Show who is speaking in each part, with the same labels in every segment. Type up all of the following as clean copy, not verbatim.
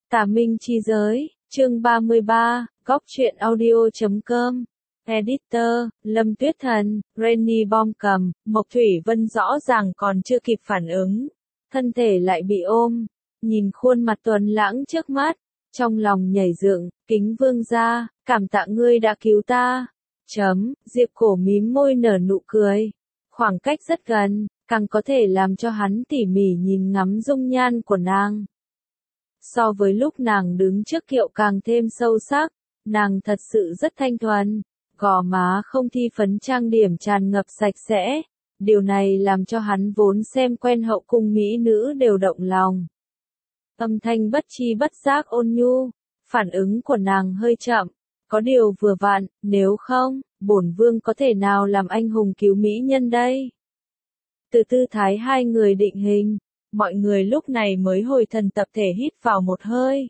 Speaker 1: Tà Minh Chi Giới, chương 33, Góc truyện audio.com. Editor, Lâm Tuyết Thần, Rainy Bom cầm, Mộc Thủy Vân rõ ràng còn chưa kịp phản ứng. Thân thể lại bị ôm, nhìn khuôn mặt tuấn lãng trước mắt, trong lòng nhảy dựng, Kính Vương gia, cảm tạ ngươi đã cứu ta. Diệp Cổ mím môi nở nụ cười. Khoảng cách rất gần, càng có thể làm cho hắn tỉ mỉ nhìn ngắm dung nhan của nàng. So với lúc nàng đứng trước kiệu càng thêm sâu sắc, nàng thật sự rất thanh thuần, gò má không thi phấn trang điểm tràn ngập sạch sẽ, điều này làm cho hắn vốn xem quen hậu cung mỹ nữ đều động lòng. Âm thanh bất chi bất giác ôn nhu, phản ứng của nàng hơi chậm, có điều vừa vặn, nếu không, bổn vương có thể nào làm anh hùng cứu mỹ nhân đây? Từ tư thái hai người định hình, mọi người lúc này mới hồi thần tập thể hít vào một hơi.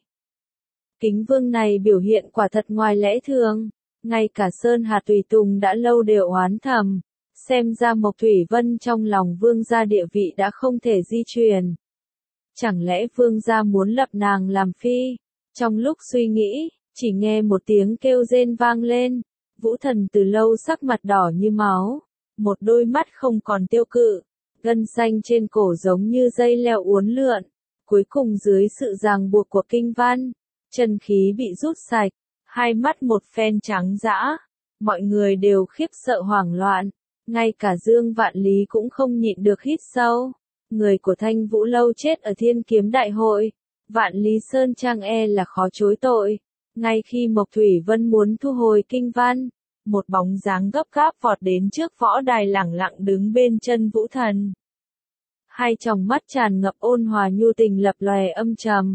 Speaker 1: Kính Vương này biểu hiện quả thật ngoài lẽ thường, ngay cả Sơn Hà Tùy Tùng đã lâu đều oán thầm, xem ra Mộc Thủy Vân trong lòng vương gia địa vị đã không thể di truyền. Chẳng lẽ vương gia muốn lập nàng làm phi? Trong lúc suy nghĩ, chỉ nghe một tiếng kêu rên vang lên, Vũ Thần từ lâu sắc mặt đỏ như máu, một đôi mắt không còn tiêu cự, gân xanh trên cổ giống như dây leo uốn lượn, cuối cùng dưới sự ràng buộc của kinh văn, chân khí bị rút sạch, hai mắt một phen trắng dã, mọi người đều khiếp sợ hoảng loạn, ngay cả Dương Vạn Lý cũng không nhịn được hít sâu. Người của Thanh Vũ Lâu chết ở Thiên Kiếm Đại Hội, Vạn Lý Sơn Trang là khó chối tội. Ngay khi Mộc Thủy Vân muốn thu hồi kinh văn, một bóng dáng gấp gáp vọt đến trước võ đài lẳng lặng đứng bên chân Vũ Thần. Hai tròng mắt tràn ngập ôn hòa nhu tình lập lòe âm trầm.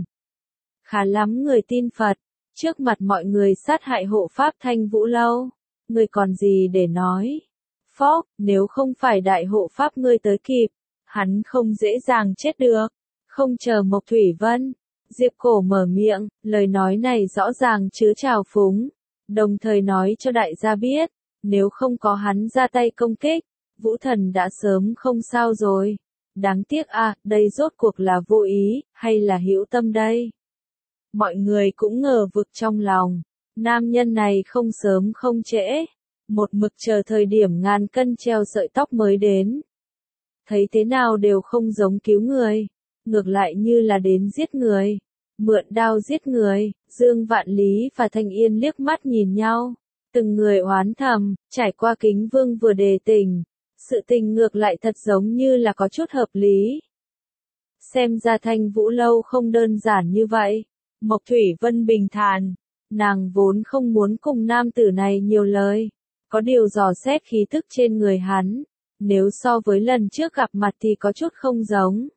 Speaker 1: Khá lắm người tin Phật, trước mặt mọi người sát hại hộ pháp Thanh Vũ Lâu, ngươi còn gì để nói? Phốc, nếu không phải đại hộ pháp ngươi tới kịp, hắn không dễ dàng chết được. Không chờ Mộc Thủy Vân, Diệp Cổ mở miệng, lời nói này rõ ràng chứa trào phúng, đồng thời nói cho đại gia biết, nếu không có hắn ra tay công kích, Vũ Thần đã sớm không sao rồi. Đáng tiếc đây rốt cuộc là vô ý, hay là hữu tâm đây? Mọi người cũng ngờ vực trong lòng, nam nhân này không sớm không trễ, một mực chờ thời điểm ngàn cân treo sợi tóc mới đến. Thấy thế nào đều không giống cứu người, ngược lại như là đến giết người, mượn đao giết người. Dương Vạn Lý và Thanh Yên liếc mắt nhìn nhau, từng người oán thầm, trải qua Kính Vương vừa đề tình, sự tình ngược lại thật giống như là có chút hợp lý. Xem ra Thanh Vũ Lâu không đơn giản như vậy. Mộc Thủy Vân bình thản, nàng vốn không muốn cùng nam tử này nhiều lời, có điều dò xét khí tức trên người hắn, nếu so với lần trước gặp mặt thì có chút không giống.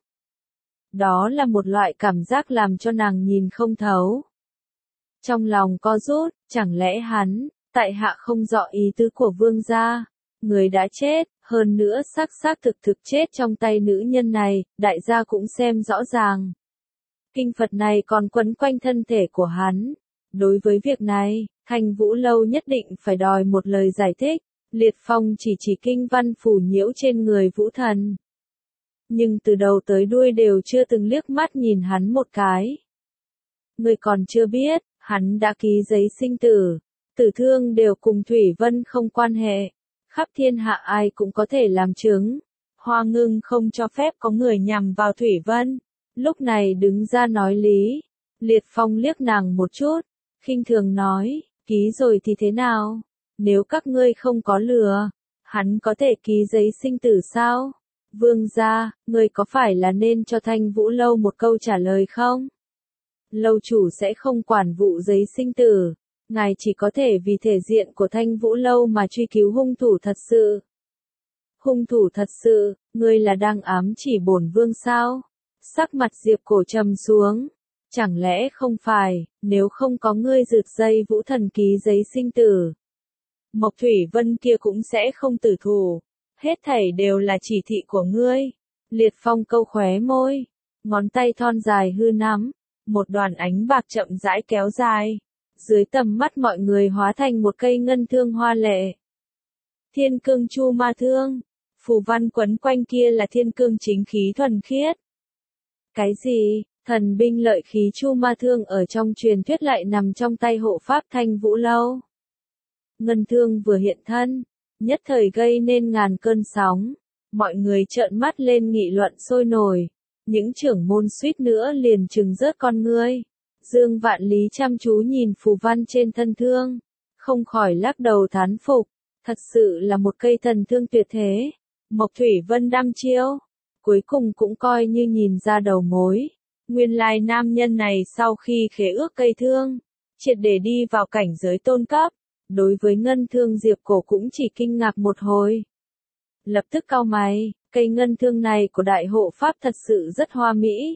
Speaker 1: Đó là một loại cảm giác làm cho nàng nhìn không thấu. Trong lòng co rút, chẳng lẽ hắn, tại hạ không rõ ý tứ của vương gia, người đã chết, hơn nữa xác thực chết trong tay nữ nhân này, đại gia cũng xem rõ ràng. Kinh Phật này còn quấn quanh thân thể của hắn. Đối với việc này, Thanh Vũ Lâu nhất định phải đòi một lời giải thích. Liệt Phong chỉ kinh văn phủ nhiễu trên người Vũ Thần. Nhưng từ đầu tới đuôi đều chưa từng liếc mắt nhìn hắn một cái. Người còn chưa biết, hắn đã ký giấy sinh tử. Tử thương đều cùng Thủy Vân không quan hệ. Khắp thiên hạ ai cũng có thể làm chứng. Hoa Ngưng không cho phép có người nhằm vào Thủy Vân. Lúc này đứng ra nói lý. Liệt Phong liếc nàng một chút, khinh thường nói, ký rồi thì thế nào? Nếu các ngươi không có lừa, hắn có thể ký giấy sinh tử sao? Vương gia, ngươi có phải là nên cho Thanh Vũ Lâu một câu trả lời không? Lâu chủ sẽ không quản vụ giấy sinh tử, ngài chỉ có thể vì thể diện của Thanh Vũ Lâu mà truy cứu hung thủ thật sự. Hung thủ thật sự, ngươi là đang ám chỉ bổn vương sao? Sắc mặt Diệp Cổ trầm xuống. Chẳng lẽ không phải, nếu không có ngươi rượt dây Vũ Thần ký giấy sinh tử, Mộc Thủy Vân kia cũng sẽ không tử thủ. Hết thảy đều là chỉ thị của ngươi. Liệt Phong câu khóe môi, ngón tay thon dài hư nắm, một đoàn ánh bạc chậm rãi kéo dài. Dưới tầm mắt mọi người hóa thành một cây ngân thương hoa lệ. Thiên cương chu ma thương, phù văn quấn quanh kia là thiên cương chính khí thuần khiết. Cái gì? Thần binh lợi khí Chu Ma Thương ở trong truyền thuyết lại nằm trong tay hộ pháp Thanh Vũ Lâu. Ngân Thương vừa hiện thân, nhất thời gây nên ngàn cơn sóng, mọi người trợn mắt lên nghị luận sôi nổi, những trưởng môn suýt nữa liền trừng rớt con ngươi. Dương Vạn Lý chăm chú nhìn phù văn trên thân thương, không khỏi lắc đầu thán phục, thật sự là một cây thần thương tuyệt thế. Mộc Thủy Vân đăm chiêu, cuối cùng cũng coi như nhìn ra đầu mối. Nguyên lai nam nhân này sau khi khế ước cây thương, triệt để đi vào cảnh giới tôn cấp, đối với ngân thương Diệp Cổ cũng chỉ kinh ngạc một hồi. Lập tức cau mày, cây ngân thương này của đại hộ pháp thật sự rất hoa mỹ.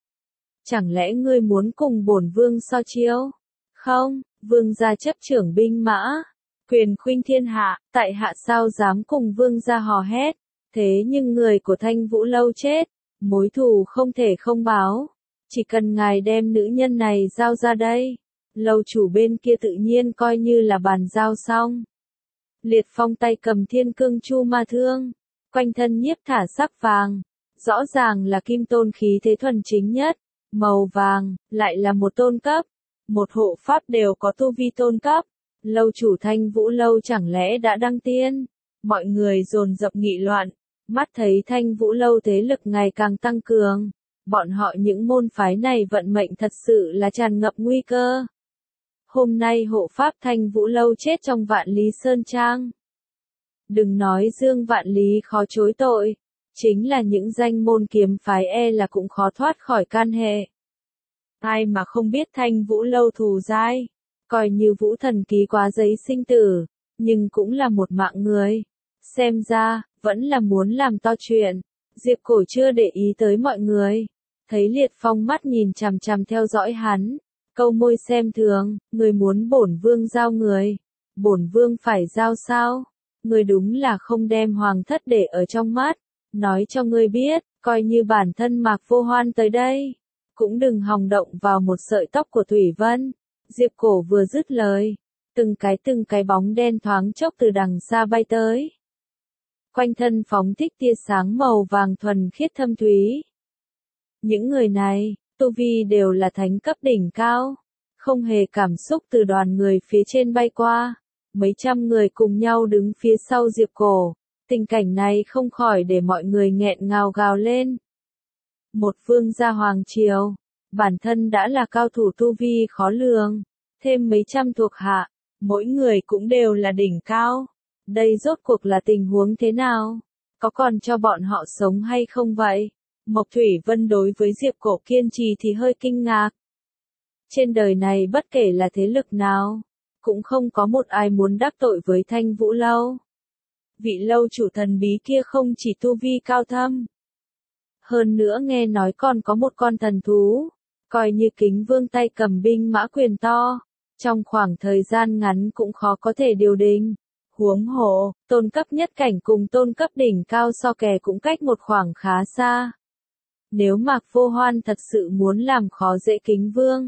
Speaker 1: Chẳng lẽ ngươi muốn cùng bổn vương so chiêu? Không, vương gia chấp trưởng binh mã, quyền khuynh thiên hạ, tại hạ sao dám cùng vương gia hò hét. Thế nhưng người của Thanh Vũ Lâu chết, mối thù không thể không báo. Chỉ cần ngài đem nữ nhân này giao ra đây, lâu chủ bên kia tự nhiên coi như là bàn giao xong. Liệt Phong tay cầm thiên cương Chu Ma Thương, quanh thân nhiếp thả sắc vàng, rõ ràng là kim tôn khí thế thuần chính nhất, màu vàng, lại là một tôn cấp, một hộ pháp đều có tu vi tôn cấp. Lâu chủ Thanh Vũ Lâu chẳng lẽ đã đăng tiên? Mọi người dồn dập nghị luận, mắt thấy Thanh Vũ Lâu thế lực ngày càng tăng cường. Bọn họ những môn phái này vận mệnh thật sự là tràn ngập nguy cơ. Hôm nay hộ pháp Thanh Vũ Lâu chết trong Vạn Lý Sơn Trang. Đừng nói Dương Vạn Lý khó chối tội, chính là những danh môn kiếm phái là cũng khó thoát khỏi can hệ. Ai mà không biết Thanh Vũ Lâu thù dai, coi như Vũ Thần ký quá giấy sinh tử, nhưng cũng là một mạng người. Xem ra, vẫn là muốn làm to chuyện. Diệp Cổ chưa để ý tới mọi người. Thấy Liệt Phong mắt nhìn chằm chằm theo dõi hắn. Câu môi xem thường, người muốn bổn vương giao người. Bổn vương phải giao sao? Người đúng là không đem hoàng thất để ở trong mắt. Nói cho ngươi biết, coi như bản thân Mạc Vô Hoan tới đây. Cũng đừng hòng động vào một sợi tóc của Thủy Vân. Diệp Cổ vừa dứt lời. Từng cái bóng đen thoáng chốc từ đằng xa bay tới. Quanh thân phóng thích tia sáng màu vàng thuần khiết thâm thúy. Những người này, tu vi đều là thánh cấp đỉnh cao, không hề cảm xúc từ đoàn người phía trên bay qua. Mấy trăm người cùng nhau đứng phía sau Diệp Cổ, tình cảnh này không khỏi để mọi người nghẹn ngào gào lên. Một vương gia hoàng triều, bản thân đã là cao thủ tu vi khó lường, thêm mấy trăm thuộc hạ, mỗi người cũng đều là đỉnh cao. Đây rốt cuộc là tình huống thế nào? Có còn cho bọn họ sống hay không vậy? Mộc Thủy Vân đối với Diệp Cổ kiên trì thì hơi kinh ngạc. Trên đời này bất kể là thế lực nào, cũng không có một ai muốn đắc tội với Thanh Vũ Lâu. Vị lâu chủ thần bí kia không chỉ tu vi cao thâm, hơn nữa nghe nói còn có một con thần thú, coi như Kính Vương tay cầm binh mã quyền to, trong khoảng thời gian ngắn cũng khó có thể điều đình. Huống hồ, tôn cấp nhất cảnh cùng tôn cấp đỉnh cao so kè cũng cách một khoảng khá xa. Nếu Mạc Vô Hoan thật sự muốn làm khó dễ Kính Vương,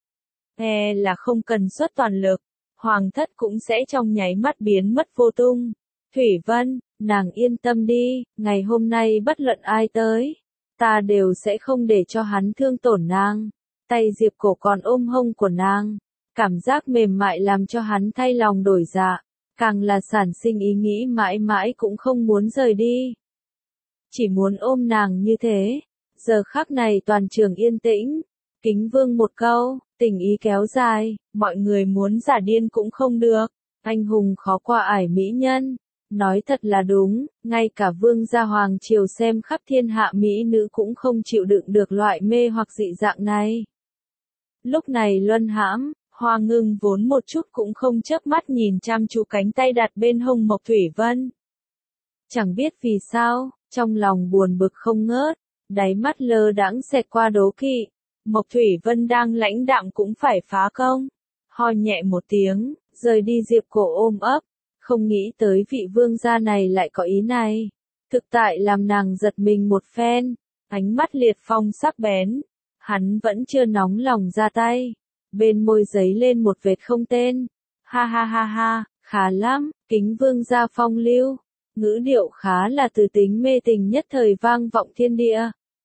Speaker 1: là không cần xuất toàn lực, hoàng thất cũng sẽ trong nháy mắt biến mất vô tung. Thủy Vân, nàng yên tâm đi, ngày hôm nay bất luận ai tới, ta đều sẽ không để cho hắn thương tổn nàng. Tay Diệp Cổ còn ôm hông của nàng, cảm giác mềm mại làm cho hắn thay lòng đổi dạ, càng là sản sinh ý nghĩ mãi mãi cũng không muốn rời đi. Chỉ muốn ôm nàng như thế. Giờ khắc này toàn trường yên tĩnh, Kính Vương một câu, tình ý kéo dài, mọi người muốn giả điên cũng không được, anh hùng khó qua ải mỹ nhân. Nói thật là đúng, ngay cả vương gia hoàng triều xem khắp thiên hạ mỹ nữ cũng không chịu đựng được loại mê hoặc dị dạng này. Lúc này Luân Hãm, Hoa Ngưng vốn một chút cũng không chớp mắt nhìn chăm chú cánh tay đặt bên hông Mộc Thủy Vân. Chẳng biết vì sao, trong lòng buồn bực không ngớt, đáy mắt lơ đãng xẹt qua đố kỵ. Mộc Thủy Vân đang lãnh đạm cũng phải phá công. Ho nhẹ một tiếng, rời đi Diệp Cổ ôm ấp. Không nghĩ tới vị vương gia này lại có ý này. Thực tại làm nàng giật mình một phen. Ánh mắt Liệt Phong sắc bén. Hắn vẫn chưa nóng lòng ra tay. Bên môi giấy lên một vệt không tên. Ha ha ha ha, khá lắm, Kính Vương gia phong lưu. Ngữ điệu khá là từ tính mê tình nhất thời vang vọng thiên địa.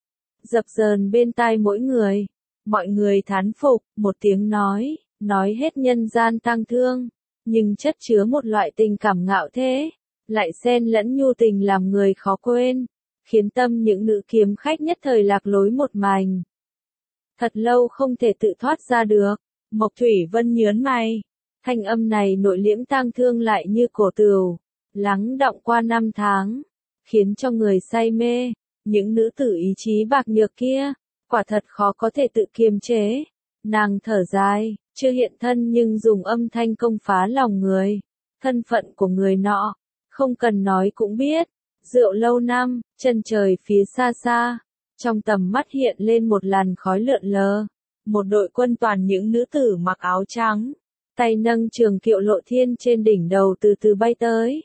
Speaker 1: dập dờn bên tai mỗi người. Mọi người thán phục, một tiếng nói hết nhân gian tang thương, nhưng chất chứa một loại tình cảm ngạo thế, lại xen lẫn nhu tình làm người khó quên, khiến tâm những nữ kiếm khách nhất thời lạc lối một mảnh. Thật lâu không thể tự thoát ra được, Mộc Thủy Vân nhớn mày, thanh âm này nội liễm tang thương lại như cổ tửu, lắng đọng qua năm tháng, khiến cho người say mê, những nữ tử ý chí bạc nhược kia, quả thật khó có thể tự kiềm chế. Nàng thở dài, chưa hiện thân nhưng dùng âm thanh công phá lòng người, thân phận của người nọ, không cần nói cũng biết. Rượu lâu năm, chân trời phía xa xa, trong tầm mắt hiện lên một làn khói lượn lờ, một đội quân toàn những nữ tử mặc áo trắng, tay nâng trường kiệu lộ thiên trên đỉnh đầu từ từ bay tới.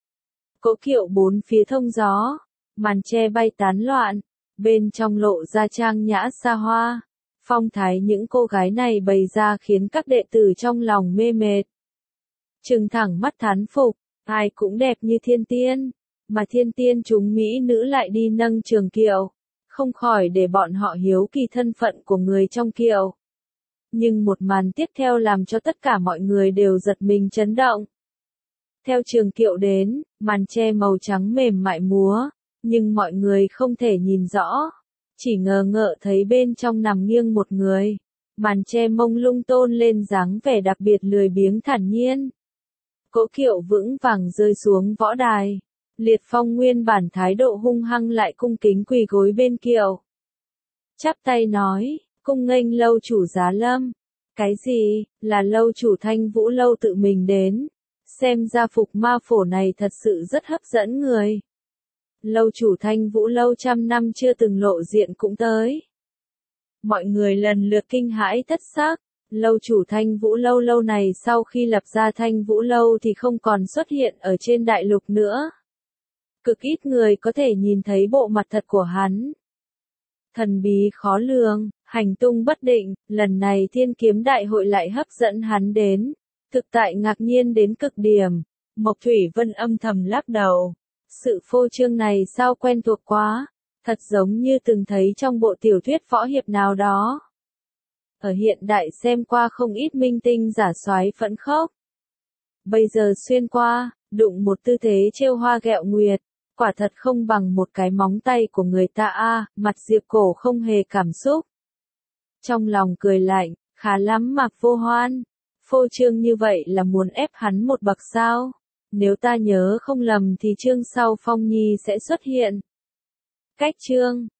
Speaker 1: Cỗ kiệu bốn phía thông gió, màn che bay tán loạn, bên trong lộ ra trang nhã xa hoa, phong thái những cô gái này bày ra khiến các đệ tử trong lòng mê mệt. Trừng thẳng mắt thán phục, ai cũng đẹp như thiên tiên, mà thiên tiên chúng mỹ nữ lại đi nâng trường kiệu, không khỏi để bọn họ hiếu kỳ thân phận của người trong kiệu. Nhưng một màn tiếp theo làm cho tất cả mọi người đều giật mình chấn động. Theo trường kiệu đến, màn che màu trắng mềm mại múa, nhưng mọi người không thể nhìn rõ, chỉ ngờ ngợ thấy bên trong nằm nghiêng một người, màn che mông lung tôn lên dáng vẻ đặc biệt lười biếng thản nhiên. Cỗ kiệu vững vàng rơi xuống võ đài, Liệt Phong nguyên bản thái độ hung hăng lại cung kính quỳ gối bên kiệu. Chắp tay nói, cung nghênh lâu chủ Giá Lâm. Cái gì, là lâu chủ Thanh Vũ lâu tự mình đến, xem ra phục ma phổ này thật sự rất hấp dẫn người. Lâu chủ Thanh Vũ lâu trăm năm chưa từng lộ diện cũng tới. Mọi người lần lượt kinh hãi thất xác, lâu chủ Thanh Vũ lâu lâu này sau khi lập ra Thanh Vũ lâu thì không còn xuất hiện ở trên đại lục nữa. Cực ít người có thể nhìn thấy bộ mặt thật của hắn. Thần bí khó lường, hành tung bất định, lần này Thiên Kiếm Đại hội lại hấp dẫn hắn đến. Thực tại ngạc nhiên đến cực điểm, Mộc Thủy Vân âm thầm lắc đầu. Sự phô trương này sao quen thuộc quá, thật giống như từng thấy trong bộ tiểu thuyết võ hiệp nào đó. Ở hiện đại xem qua không ít minh tinh giả soái phẫn khốc. Bây giờ xuyên qua, đụng một tư thế trêu hoa ghẹo nguyệt, quả thật không bằng một cái móng tay của người ta a. Mặt Diệp Cổ không hề cảm xúc. Trong lòng cười lạnh, khá lắm Mạc Vô Hoan, phô trương như vậy là muốn ép hắn một bậc sao? Nếu ta nhớ không lầm thì chương sau Phong Nhi sẽ xuất hiện. Cách chương